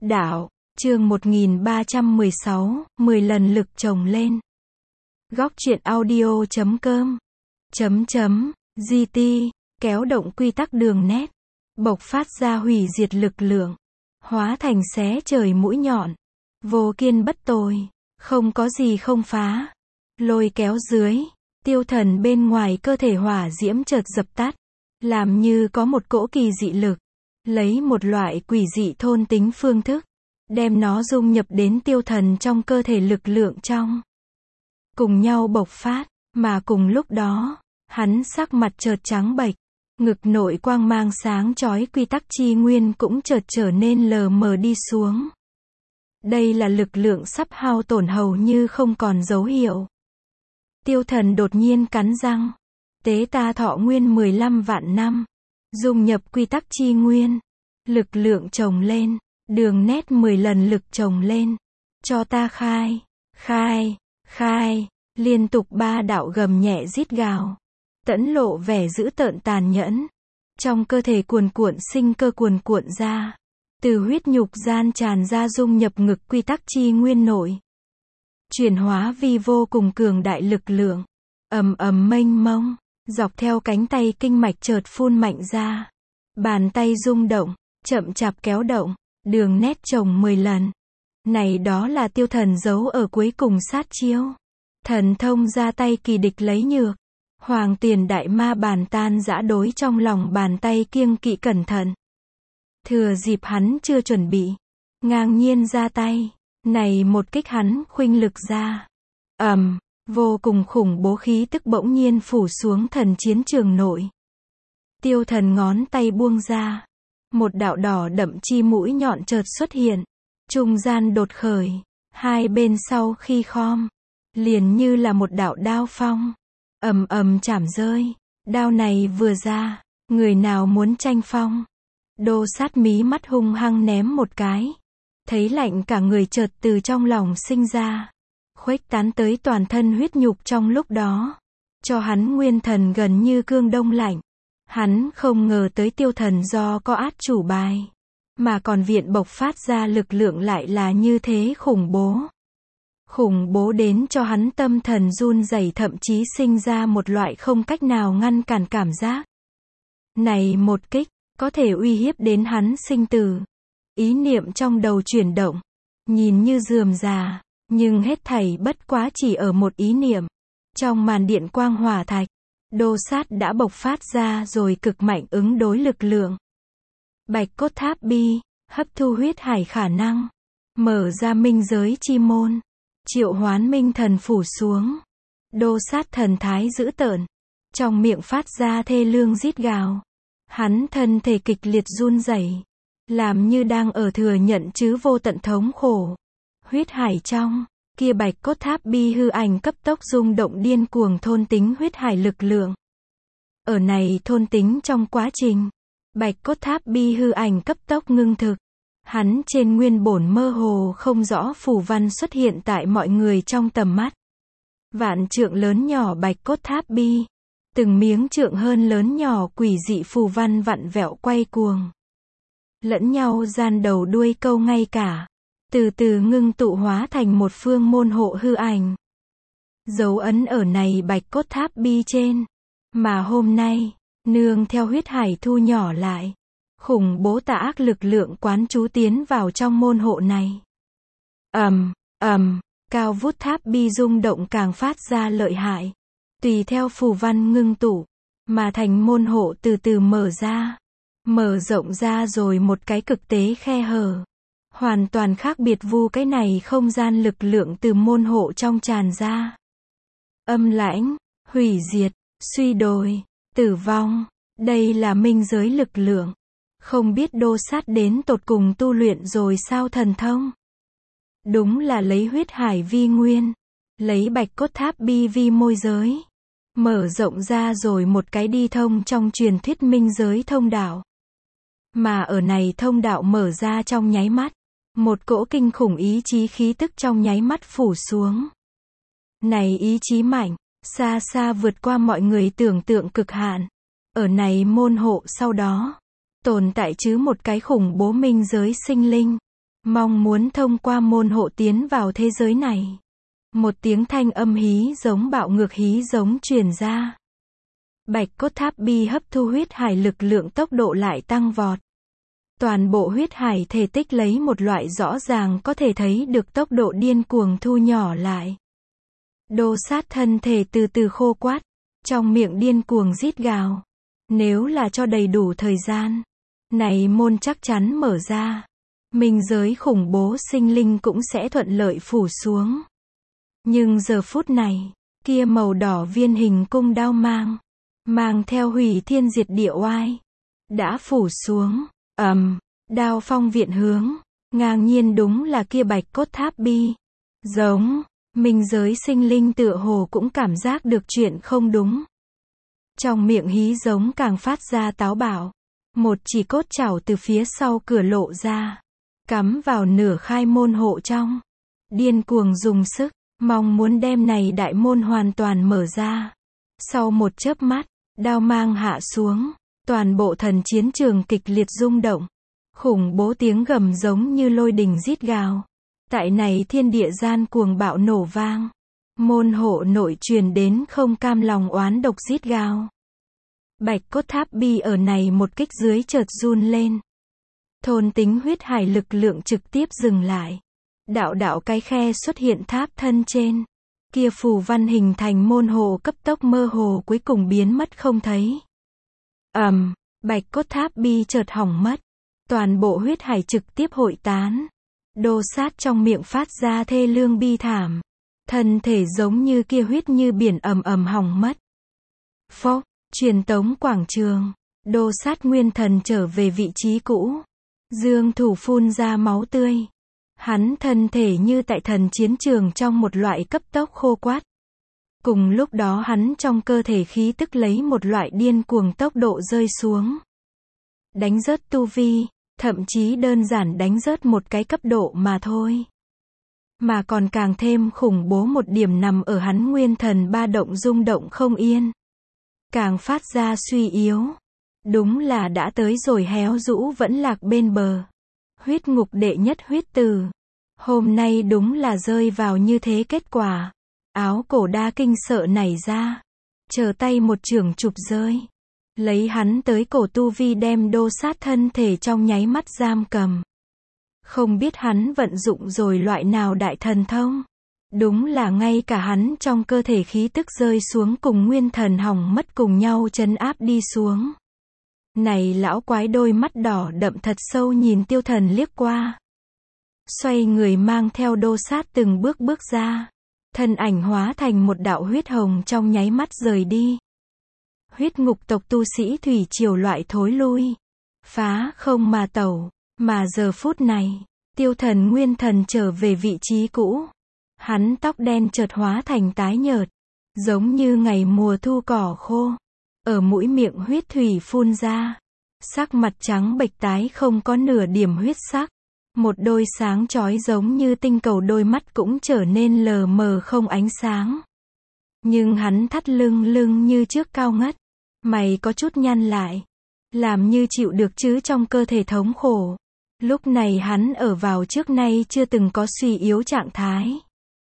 Đạo, chương 1316, 10 lần lực chồng lên. Góc truyện audio.com .gt kéo động quy tắc đường nét, bộc phát ra hủy diệt lực lượng, hóa thành xé trời mũi nhọn, vô kiên bất tồi, không có gì không phá. Lôi kéo dưới, tiêu thần bên ngoài cơ thể hỏa diễm chợt dập tắt, làm như có một cỗ kỳ dị lực, lấy một loại quỷ dị thôn tính phương thức, đem nó dung nhập đến tiêu thần trong cơ thể lực lượng trong. Cùng nhau bộc phát, mà cùng lúc đó, hắn sắc mặt chợt trắng bệch, ngực nội quang mang sáng chói quy tắc chi nguyên cũng chợt trở nên lờ mờ đi xuống. Đây là lực lượng sắp hao tổn hầu như không còn dấu hiệu. Tiêu thần đột nhiên cắn răng. Tế ta thọ nguyên 15 vạn năm. Dung nhập quy tắc chi nguyên. Lực lượng chồng lên. Đường nét 10 lần lực chồng lên. Cho ta khai. Khai. Khai. Liên tục 3 đạo gầm nhẹ rít gào. Tẫn lộ vẻ dữ tợn tàn nhẫn. Trong cơ thể cuồn cuộn sinh cơ cuồn cuộn ra. Từ huyết nhục gian tràn ra dung nhập ngực quy tắc chi nguyên nội. Chuyển hóa vi vô cùng cường đại lực lượng. Ầm ầm mênh mông. Dọc theo cánh tay kinh mạch chợt phun mạnh ra. Bàn tay rung động, chậm chạp kéo động, đường nét chồng 10 lần. Này đó là tiêu thần giấu ở cuối cùng sát chiêu. Thần thông ra tay kỳ địch lấy nhược. Hoàng tiền đại ma bàn tan dã đối trong lòng bàn tay kiêng kỵ cẩn thận. Thừa dịp hắn chưa chuẩn bị, ngang nhiên ra tay. Này một kích hắn khuynh lực ra. Vô cùng khủng bố khí tức bỗng nhiên phủ xuống thần chiến trường nội. Tiêu thần ngón tay buông ra. Một đạo đỏ đậm chi mũi nhọn chợt xuất hiện. Trung gian đột khởi. Hai bên sau khi khom. Liền như là một đạo đao phong. Chảm rơi. Đao này vừa ra. Người nào muốn tranh phong. Đô sát mí mắt hung hăng ném một cái. Thấy lạnh cả người chợt từ trong lòng sinh ra. Khuếch tán tới toàn thân huyết nhục trong lúc đó. Cho hắn nguyên thần gần như cương đông lạnh. Hắn không ngờ tới tiêu thần do có át chủ bài. Mà còn viện bộc phát ra lực lượng lại là như thế khủng bố. Khủng bố đến cho hắn tâm thần run rẩy, thậm chí sinh ra một loại không cách nào ngăn cản cảm giác. Này một kích, có thể uy hiếp đến hắn sinh tử. Ý niệm trong đầu chuyển động. Nhìn như rườm rà. Nhưng hết thảy bất quá chỉ ở một ý niệm. Trong màn điện quang hỏa thạch, đô sát đã bộc phát ra rồi cực mạnh ứng đối lực lượng. Bạch cốt tháp bi, hấp thu huyết hải khả năng. Mở ra minh giới chi môn. Triệu hoán minh thần phủ xuống. Đô sát thần thái dữ tợn. Trong miệng phát ra thê lương rít gào. Hắn thân thể kịch liệt run rẩy. Làm như đang ở thừa nhận chứ vô tận thống khổ. Huyết hải trong, kia bạch cốt tháp bi hư ảnh cấp tốc rung động điên cuồng thôn tính huyết hải lực lượng. Ở này thôn tính trong quá trình, bạch cốt tháp bi hư ảnh cấp tốc ngưng thực. Hắn trên nguyên bổn mơ hồ không rõ phù văn xuất hiện tại mọi người trong tầm mắt. Vạn trượng lớn nhỏ bạch cốt tháp bi, từng miếng trượng hơn lớn nhỏ quỷ dị phù văn vặn vẹo quay cuồng. Lẫn nhau gian đầu đuôi câu ngay cả. Từ từ ngưng tụ hóa thành một phương môn hộ hư ảnh. Dấu ấn ở này bạch cốt tháp bi trên. Mà hôm nay, nương theo huyết hải thu nhỏ lại. Khủng bố tà ác lực lượng quán trú tiến vào trong môn hộ này. Cao vút tháp bi rung động càng phát ra lợi hại. Tùy theo phù văn ngưng tụ, mà thành môn hộ từ từ mở ra. Mở rộng ra rồi một cái cực tế khe hở. Hoàn toàn khác biệt vu cái này không gian lực lượng từ môn hộ trong tràn ra. Âm lãnh, hủy diệt, suy đồi, tử vong. Đây là minh giới lực lượng. Không biết đô sát đến tột cùng tu luyện rồi sao thần thông. Đúng là lấy huyết hải vi nguyên. Lấy bạch cốt tháp bi vi môi giới. Mở rộng ra rồi một cái đi thông trong truyền thuyết minh giới thông đạo. Mà ở này thông đạo mở ra trong nháy mắt. Một cỗ kinh khủng ý chí khí tức trong nháy mắt phủ xuống. Này ý chí mạnh, xa xa vượt qua mọi người tưởng tượng cực hạn. Ở này môn hộ sau đó, tồn tại chứ một cái khủng bố minh giới sinh linh. mong muốn thông qua môn hộ tiến vào thế giới này. Một tiếng thanh âm hí giống bạo ngược hí giống truyền ra. Bạch cốt tháp bi hấp thu huyết hải lực lượng, tốc độ lại tăng vọt. Toàn bộ huyết hải thể tích lấy một loại rõ ràng có thể thấy được tốc độ điên cuồng thu nhỏ lại. Đô sát thân thể từ từ khô quắt, trong miệng điên cuồng rít gào. Nếu là cho đầy đủ thời gian, này môn chắc chắn mở ra. Minh giới khủng bố sinh linh cũng sẽ thuận lợi phủ xuống. Nhưng giờ phút này, kia màu đỏ viên hình cung đao mang theo hủy thiên diệt địa oai, đã phủ xuống. Đao phong viện hướng, ngang nhiên đúng là kia bạch cốt tháp bi. Giống, minh giới sinh linh tựa hồ cũng cảm giác được chuyện không đúng. Trong miệng hí giống càng phát ra táo bạo. Một chỉ cốt chảo từ phía sau cửa lộ ra, cắm vào nửa khai môn hộ trong. Điên cuồng dùng sức, mong muốn đem này đại môn hoàn toàn mở ra. Sau một chớp mắt, đao mang hạ xuống, toàn bộ thần chiến trường kịch liệt rung động. Khủng bố tiếng gầm giống như lôi đình rít gào. Tại này thiên địa gian cuồng bạo nổ vang. Môn hộ nội truyền đến không cam lòng oán độc rít gào. Bạch cốt tháp bi ở này một kích dưới chợt run lên. Thôn tính huyết hải lực lượng trực tiếp dừng lại. Đạo đạo cái khe xuất hiện tháp thân trên. Kia phù văn hình thành môn hộ cấp tốc mơ hồ cuối cùng biến mất không thấy. Bạch cốt tháp bi chợt hỏng mất. Toàn bộ huyết hải trực tiếp hội tán. Đô sát trong miệng phát ra thê lương bi thảm. Thân thể giống như kia huyết như biển hỏng mất. Phốc, truyền tống quảng trường. Đô sát nguyên thần trở về vị trí cũ. Dương thủ phun ra máu tươi. Hắn thân thể như tại thần chiến trường trong một loại cấp tốc khô quắt. Cùng lúc đó hắn trong cơ thể khí tức lấy một loại điên cuồng tốc độ rơi xuống. Đánh rớt tu vi, thậm chí đơn giản đánh rớt một cái cấp độ mà thôi. Mà còn càng thêm khủng bố một điểm nằm ở hắn nguyên thần ba động rung động không yên. Càng phát ra suy yếu. Đúng là đã tới rồi héo rũ vẫn lạc bên bờ. Huyết ngục đệ nhất huyết tử. Hôm nay đúng là rơi vào như thế kết quả. Áo cổ đa kinh sợ nảy ra. Chờ tay một chưởng chụp rơi. Lấy hắn tới cổ tu vi đem đô sát thân thể trong nháy mắt giam cầm. Không biết hắn vận dụng rồi loại nào đại thần thông. Đúng là ngay cả hắn trong cơ thể khí tức rơi xuống cùng nguyên thần hỏng mất cùng nhau trấn áp đi xuống. Này lão quái đôi mắt đỏ đậm thật sâu nhìn tiêu thần liếc qua. Xoay người mang theo đô sát từng bước ra. Thân ảnh hóa thành một đạo huyết hồng trong nháy mắt rời đi. Huyết ngục tộc tu sĩ thủy triều loại thối lui. Phá không mà tẩu. Mà giờ phút này, tiêu thần nguyên thần trở về vị trí cũ. Hắn tóc đen chợt hóa thành tái nhợt. Giống như ngày mùa thu cỏ khô. Ở mũi miệng huyết thủy phun ra. Sắc mặt trắng bệch tái không có nửa điểm huyết sắc. Một đôi sáng chói giống như tinh cầu đôi mắt cũng trở nên lờ mờ không ánh sáng. Nhưng hắn thắt lưng như trước cao ngất. Mày có chút nhăn lại. Làm như chịu được chứ trong cơ thể thống khổ. Lúc này hắn ở vào trước nay chưa từng có suy yếu trạng thái.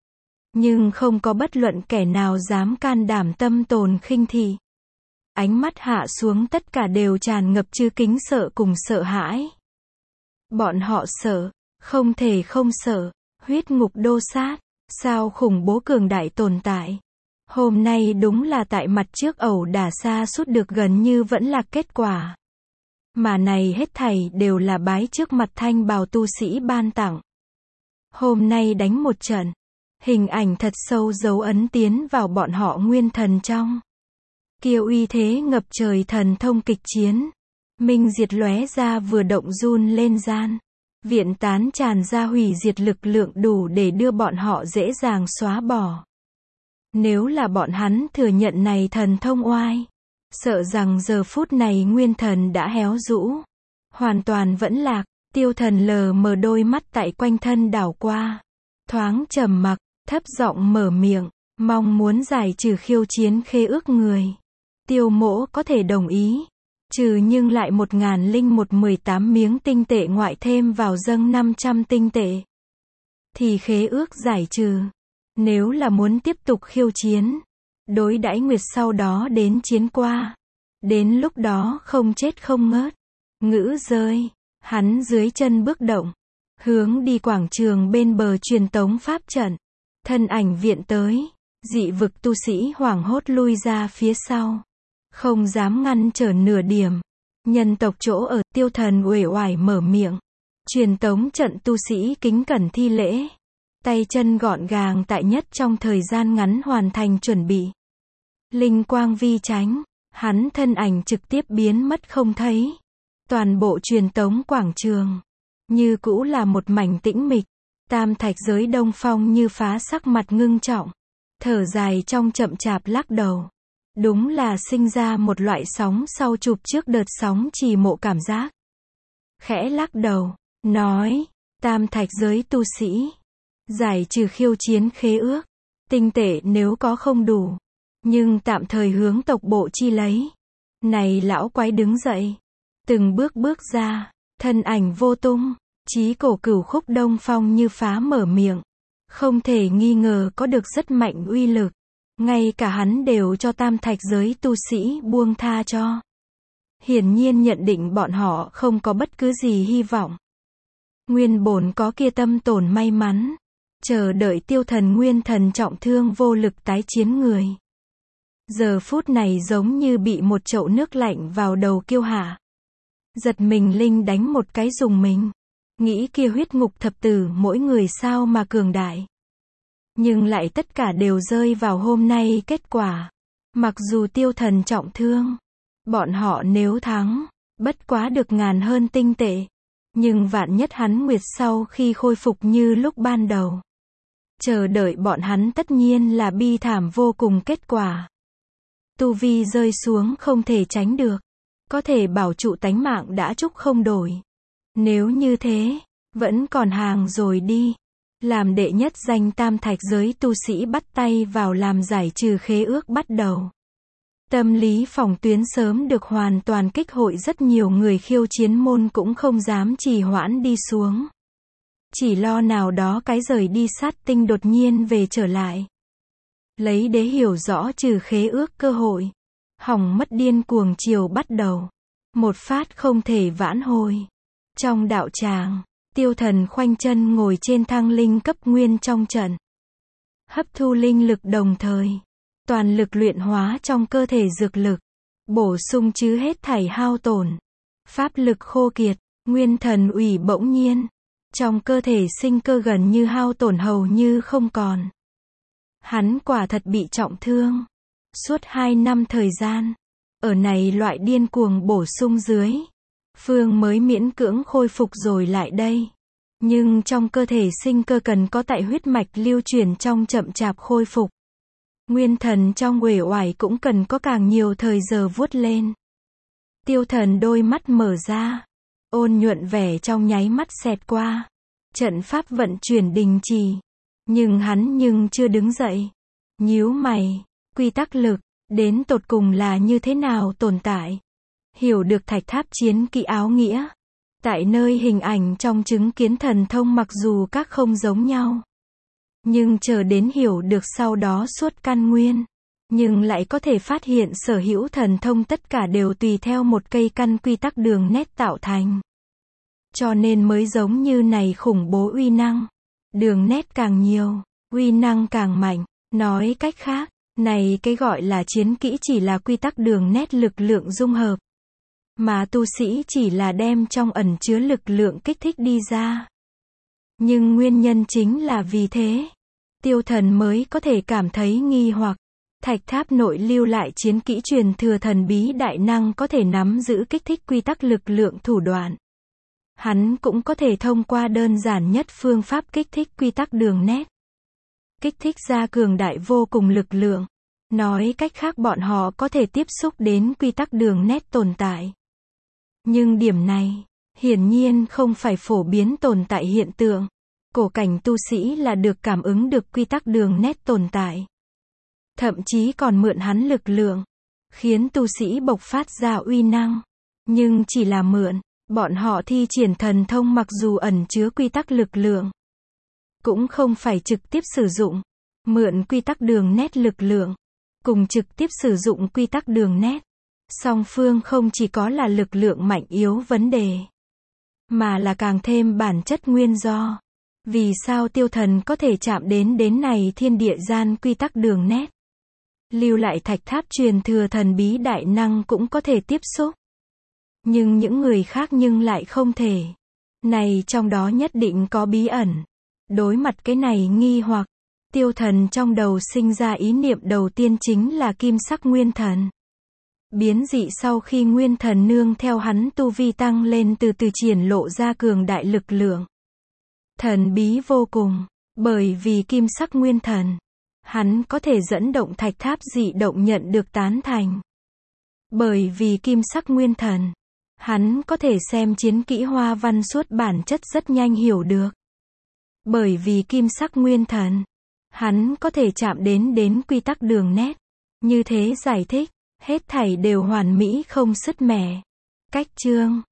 Nhưng không có bất luận kẻ nào dám can đảm tâm tồn khinh thị. Ánh mắt hạ xuống tất cả đều tràn ngập chư kính sợ cùng sợ hãi. Bọn họ sợ, không thể không sợ, huyết ngục đô sát, sao khủng bố cường đại tồn tại. Hôm nay đúng là tại mặt trước ẩu đả xa suốt được gần như vẫn là kết quả. Mà này hết thảy đều là bái trước mặt thanh bào tu sĩ ban tặng. Hôm nay đánh một trận, hình ảnh thật sâu dấu ấn tiến vào bọn họ nguyên thần trong. Kia uy thế ngập trời thần thông kịch chiến. Minh diệt lóe ra vừa động run lên gian. Viện tán tràn ra hủy diệt lực lượng đủ để đưa bọn họ dễ dàng xóa bỏ. Nếu là bọn hắn thừa nhận này thần thông oai, sợ rằng giờ phút này nguyên thần đã héo rũ. Hoàn toàn vẫn lạc, tiêu thần lờ mờ đôi mắt tại quanh thân đảo qua. Thoáng trầm mặc, thấp giọng mở miệng, mong muốn giải trừ khiêu chiến khế ước người. Tiêu mỗ có thể đồng ý. Trừ nhưng lại 1018 miếng tinh tệ ngoại thêm vào dâng 500 tinh tệ. Thì khế ước giải trừ. Nếu là muốn tiếp tục khiêu chiến, đối đãi Nguyệt sau đó đến chiến qua. Đến lúc đó không chết không ngớt. Ngữ rơi, hắn dưới chân bước động, hướng đi quảng trường bên bờ truyền tống pháp trận. Thân ảnh viện tới, dị vực tu sĩ hoảng hốt lui ra phía sau. Không dám ngăn trở nửa điểm. Nhân tộc chỗ ở, Tiêu Thần uể oải mở miệng. Truyền tống trận tu sĩ kính cẩn thi lễ. Tay chân gọn gàng tại nhất trong thời gian ngắn hoàn thành chuẩn bị. Linh quang vi tránh, hắn thân ảnh trực tiếp biến mất không thấy. Toàn bộ truyền tống quảng trường, như cũ là một mảnh tĩnh mịch. Tam thạch giới Đông Phong như phá sắc mặt ngưng trọng. Thở dài trong chậm chạp lắc đầu. Đúng là sinh ra một loại sóng sau chụp trước đợt sóng trì mộ cảm giác. Khẽ lắc đầu, nói, tam thạch giới tu sĩ. Giải trừ khiêu chiến khế ước. Tinh tệ nếu có không đủ. Nhưng tạm thời hướng tộc bộ chi lấy. Này lão quái đứng dậy. Từng bước bước ra. Thân ảnh vô tung. Chí cổ cửu khúc Đông Phong như phá mở miệng. Không thể nghi ngờ có được rất mạnh uy lực. Ngay cả hắn đều cho tam thạch giới tu sĩ buông tha cho. Hiển nhiên nhận định bọn họ không có bất cứ gì hy vọng. Nguyên bổn có kia tâm tổn may mắn. Chờ đợi Tiêu Thần nguyên thần trọng thương vô lực tái chiến người. Giờ phút này giống như bị một chậu nước lạnh vào đầu kiêu hạ. Giật mình linh đánh một cái dùng mình. Nghĩ kia huyết ngục thập tử mỗi người sao mà cường đại. Nhưng lại tất cả đều rơi vào hôm nay kết quả. Mặc dù Tiêu Thần trọng thương, bọn họ nếu thắng, bất quá được ngàn hơn tinh tệ. Nhưng vạn nhất hắn Nguyệt sau khi khôi phục như lúc ban đầu. Chờ đợi bọn hắn tất nhiên là bi thảm vô cùng kết quả. Tu vi rơi xuống không thể tránh được. Có thể bảo trụ tánh mạng đã chúc không đổi. Nếu như thế, vẫn còn hàng rồi đi. Làm đệ nhất danh tam thạch giới tu sĩ bắt tay vào làm giải trừ khế ước bắt đầu. Tâm lý phòng tuyến sớm được hoàn toàn kích hội, rất nhiều người khiêu chiến môn cũng không dám trì hoãn đi xuống. Chỉ lo nào đó cái rời đi sát tinh đột nhiên về trở lại. Lấy đế hiểu rõ trừ khế ước cơ hội. Hỏng mất điên cuồng chiều bắt đầu. Một phát không thể vãn hồi. Trong đạo tràng, Tiêu Thần khoanh chân ngồi trên thang linh cấp nguyên trong trận. Hấp thu linh lực đồng thời. Toàn lực luyện hóa trong cơ thể dược lực. Bổ sung chứ hết thảy hao tổn. Pháp lực khô kiệt, nguyên thần ủy bỗng nhiên. Trong cơ thể sinh cơ gần như hao tổn hầu như không còn. Hắn quả thật bị trọng thương. Suốt 2 năm thời gian. Ở này loại điên cuồng bổ sung dưới. Phương mới miễn cưỡng khôi phục rồi lại đây. Nhưng trong cơ thể sinh cơ cần có tại huyết mạch lưu chuyển trong chậm chạp khôi phục. Nguyên thần trong uể oải cũng cần có càng nhiều thời giờ vuốt lên. Tiêu Thần đôi mắt mở ra. Ôn nhuận vẻ trong nháy mắt xẹt qua. Trận pháp vận chuyển đình trì. Nhưng hắn chưa đứng dậy. Nhíu mày. Quy tắc lực, đến tột cùng là như thế nào tồn tại? Hiểu được thạch tháp chiến kỹ áo nghĩa. Tại nơi hình ảnh trong chứng kiến thần thông mặc dù các không giống nhau. Nhưng chờ đến hiểu được sau đó suốt căn nguyên. Nhưng lại có thể phát hiện sở hữu thần thông tất cả đều tùy theo một cây căn quy tắc đường nét tạo thành. Cho nên mới giống như này khủng bố uy năng. Đường nét càng nhiều, uy năng càng mạnh. Nói cách khác, này cái gọi là chiến kỹ chỉ là quy tắc đường nét lực lượng dung hợp. Mà tu sĩ chỉ là đem trong ẩn chứa lực lượng kích thích đi ra. Nhưng nguyên nhân chính là vì thế. Tiêu Thần mới có thể cảm thấy nghi hoặc. Thạch tháp nội lưu lại chiến kỹ truyền thừa thần bí đại năng có thể nắm giữ kích thích quy tắc lực lượng thủ đoạn. Hắn cũng có thể thông qua đơn giản nhất phương pháp kích thích quy tắc đường nét. Kích thích ra cường đại vô cùng lực lượng. Nói cách khác bọn họ có thể tiếp xúc đến quy tắc đường nét tồn tại. Nhưng điểm này, hiển nhiên không phải phổ biến tồn tại hiện tượng. Cổ cảnh tu sĩ là được cảm ứng được quy tắc đường nét tồn tại. Thậm chí còn mượn hắn lực lượng, khiến tu sĩ bộc phát ra uy năng. Nhưng chỉ là mượn, bọn họ thi triển thần thông mặc dù ẩn chứa quy tắc lực lượng, cũng không phải trực tiếp sử dụng. Mượn quy tắc đường nét lực lượng, cùng trực tiếp sử dụng quy tắc đường nét, song phương không chỉ có là lực lượng mạnh yếu vấn đề, mà là càng thêm bản chất nguyên do. Vì sao tiêu thần có thể chạm đến này thiên địa gian quy tắc đường nét? Lưu lại thạch tháp truyền thừa thần bí đại năng cũng có thể tiếp xúc. Nhưng những người khác nhưng lại không thể. Này trong đó nhất định có bí ẩn. Đối mặt cái này nghi hoặc, tiêu thần trong đầu sinh ra ý niệm đầu tiên chính là kim sắc nguyên thần. Biến dị sau khi nguyên thần nương theo hắn tu vi tăng lên từ từ triển lộ ra cường đại lực lượng. Thần bí vô cùng, bởi vì kim sắc nguyên thần, hắn có thể dẫn động thạch tháp dị động nhận được tán thành. Bởi vì kim sắc nguyên thần, hắn có thể xem chiến kỹ hoa văn suốt bản chất rất nhanh hiểu được. Bởi vì kim sắc nguyên thần, hắn có thể chạm đến quy tắc đường nét. Như thế giải thích, hết thảy đều hoàn mỹ không sứt mẻ. Cách chương